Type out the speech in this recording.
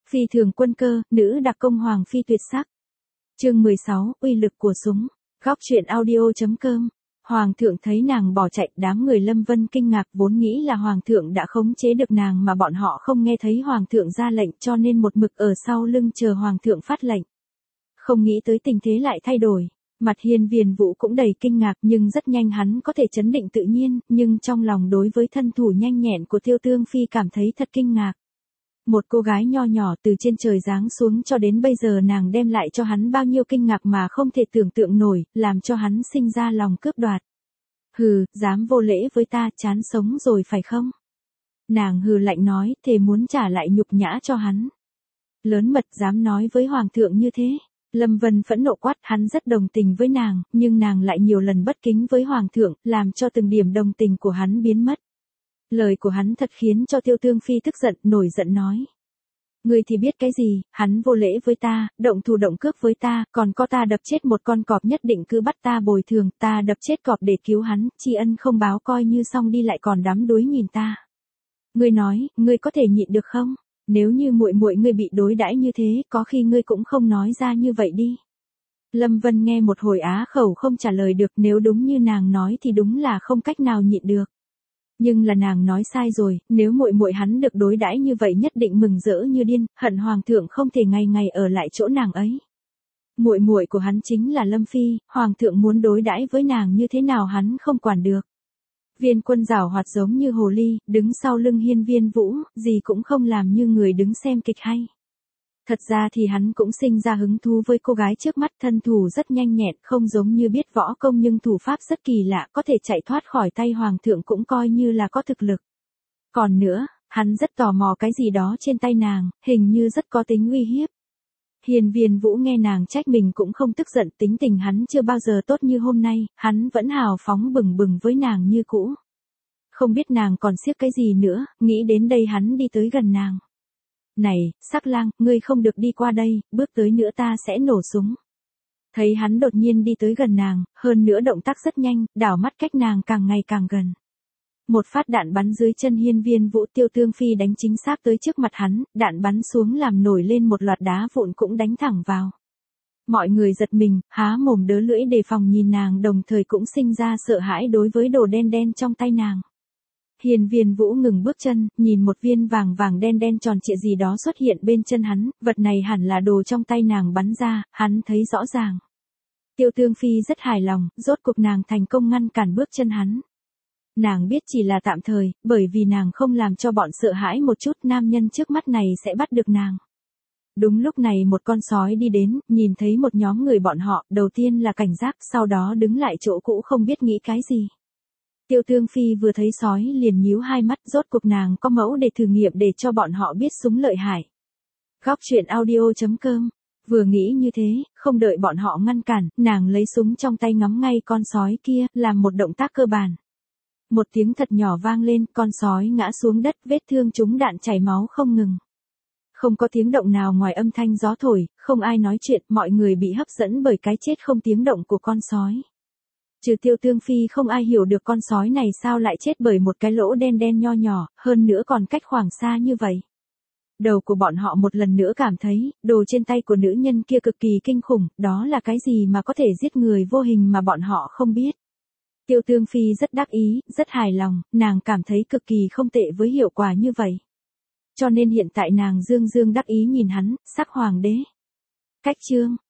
Phi thường quân cơ, nữ đặc công hoàng phi tuyệt sắc. Chương 16, uy lực của súng. Góc truyện audio.com. Hoàng thượng thấy nàng bỏ chạy, đám người Lâm Vân kinh ngạc, vốn nghĩ là hoàng thượng đã khống chế được nàng mà bọn họ không nghe thấy hoàng thượng ra lệnh, cho nên một mực ở sau lưng chờ hoàng thượng phát lệnh. Không nghĩ tới tình thế lại thay đổi. Mặt Hiên Viên Vũ cũng đầy kinh ngạc, nhưng rất nhanh hắn có thể trấn định tự nhiên, nhưng trong lòng đối với thân thủ nhanh nhẹn của Tiêu Tương Phi cảm thấy thật kinh ngạc. Một cô gái nho nhỏ từ trên trời giáng xuống cho đến bây giờ nàng đem lại cho hắn bao nhiêu kinh ngạc mà không thể tưởng tượng nổi, làm cho hắn sinh ra lòng cướp đoạt. Hừ, dám vô lễ với ta, chán sống rồi phải không? Nàng hừ lạnh nói, thề muốn trả lại nhục nhã cho hắn. Lớn mật dám nói với hoàng thượng như thế. Lâm Vân phẫn nộ quát, hắn rất đồng tình với nàng, nhưng nàng lại nhiều lần bất kính với hoàng thượng, làm cho từng điểm đồng tình của hắn biến mất. Lời của hắn thật khiến cho Tiêu Tương Phi tức giận, nổi giận nói. Ngươi thì biết cái gì, hắn vô lễ với ta, động thủ động cước với ta, còn có ta đập chết một con cọp nhất định cứ bắt ta bồi thường, ta đập chết cọp để cứu hắn, tri ân không báo coi như xong đi lại còn đắm đuối nhìn ta. Ngươi nói, ngươi có thể nhịn được không? Nếu như muội muội ngươi bị đối đãi như thế, có khi ngươi cũng không nói ra như vậy đi. Lâm Vân nghe một hồi á khẩu không trả lời được, nếu đúng như nàng nói thì đúng là không cách nào nhịn được. Nhưng là nàng nói sai rồi, nếu muội muội hắn được đối đãi như vậy nhất định mừng rỡ như điên, hận hoàng thượng không thể ngày ngày ở lại chỗ nàng ấy. Muội muội của hắn chính là Lâm Phi, hoàng thượng muốn đối đãi với nàng như thế nào hắn không quản được. Viên Quân giảo hoạt giống như hồ ly, đứng sau lưng Hiên Viên Vũ, gì cũng không làm như người đứng xem kịch hay. Thật ra thì hắn cũng sinh ra hứng thú với cô gái trước mắt, thân thủ rất nhanh nhẹn, không giống như biết võ công nhưng thủ pháp rất kỳ lạ, có thể chạy thoát khỏi tay hoàng thượng cũng coi như là có thực lực. Còn nữa, hắn rất tò mò cái gì đó trên tay nàng, hình như rất có tính uy hiếp. Hiên Viên Vũ nghe nàng trách mình cũng không tức giận, tính tình hắn chưa bao giờ tốt như hôm nay, hắn vẫn hào phóng bừng bừng với nàng như cũ. Không biết nàng còn siết cái gì nữa, nghĩ đến đây hắn đi tới gần nàng. Này, Sắc Lang, ngươi không được đi qua đây, bước tới nữa ta sẽ nổ súng. Thấy hắn đột nhiên đi tới gần nàng, hơn nữa động tác rất nhanh, đảo mắt cách nàng càng ngày càng gần. Một phát đạn bắn dưới chân Hiên Viên Vũ, Tiêu Tương Phi đánh chính xác tới trước mặt hắn, đạn bắn xuống làm nổi lên một loạt đá vụn cũng đánh thẳng vào. Mọi người giật mình, há mồm đớ lưỡi đề phòng nhìn nàng, đồng thời cũng sinh ra sợ hãi đối với đồ đen đen trong tay nàng. Hiên Viên Vũ ngừng bước chân, nhìn một viên vàng vàng đen đen tròn trịa gì đó xuất hiện bên chân hắn, vật này hẳn là đồ trong tay nàng bắn ra, hắn thấy rõ ràng. Tiêu Tương Phi rất hài lòng, rốt cuộc nàng thành công ngăn cản bước chân hắn. Nàng biết chỉ là tạm thời, bởi vì nàng không làm cho bọn sợ hãi một chút, nam nhân trước mắt này sẽ bắt được nàng. Đúng lúc này một con sói đi đến, nhìn thấy một nhóm người bọn họ, đầu tiên là cảnh giác, sau đó đứng lại chỗ cũ không biết nghĩ cái gì. Tiêu Tương Phi vừa thấy sói liền nhíu hai mắt, rốt cuộc nàng có mẫu để thử nghiệm để cho bọn họ biết súng lợi hại. Góc truyện audio.com. Vừa nghĩ như thế, không đợi bọn họ ngăn cản, nàng lấy súng trong tay ngắm ngay con sói kia, làm một động tác cơ bản. Một tiếng thật nhỏ vang lên, con sói ngã xuống đất, vết thương trúng đạn chảy máu không ngừng. Không có tiếng động nào ngoài âm thanh gió thổi, không ai nói chuyện, mọi người bị hấp dẫn bởi cái chết không tiếng động của con sói. Trừ Tiêu Tương Phi không ai hiểu được con sói này sao lại chết bởi một cái lỗ đen đen nho nhỏ, hơn nữa còn cách khoảng xa như vậy. Đầu của bọn họ một lần nữa cảm thấy, đồ trên tay của nữ nhân kia cực kỳ kinh khủng, đó là cái gì mà có thể giết người vô hình mà bọn họ không biết. Tiêu Tương Phi rất đắc ý, rất hài lòng, nàng cảm thấy cực kỳ không tệ với hiệu quả như vậy. Cho nên hiện tại nàng dương dương đắc ý nhìn hắn, sắc hoàng đế. Cách chương.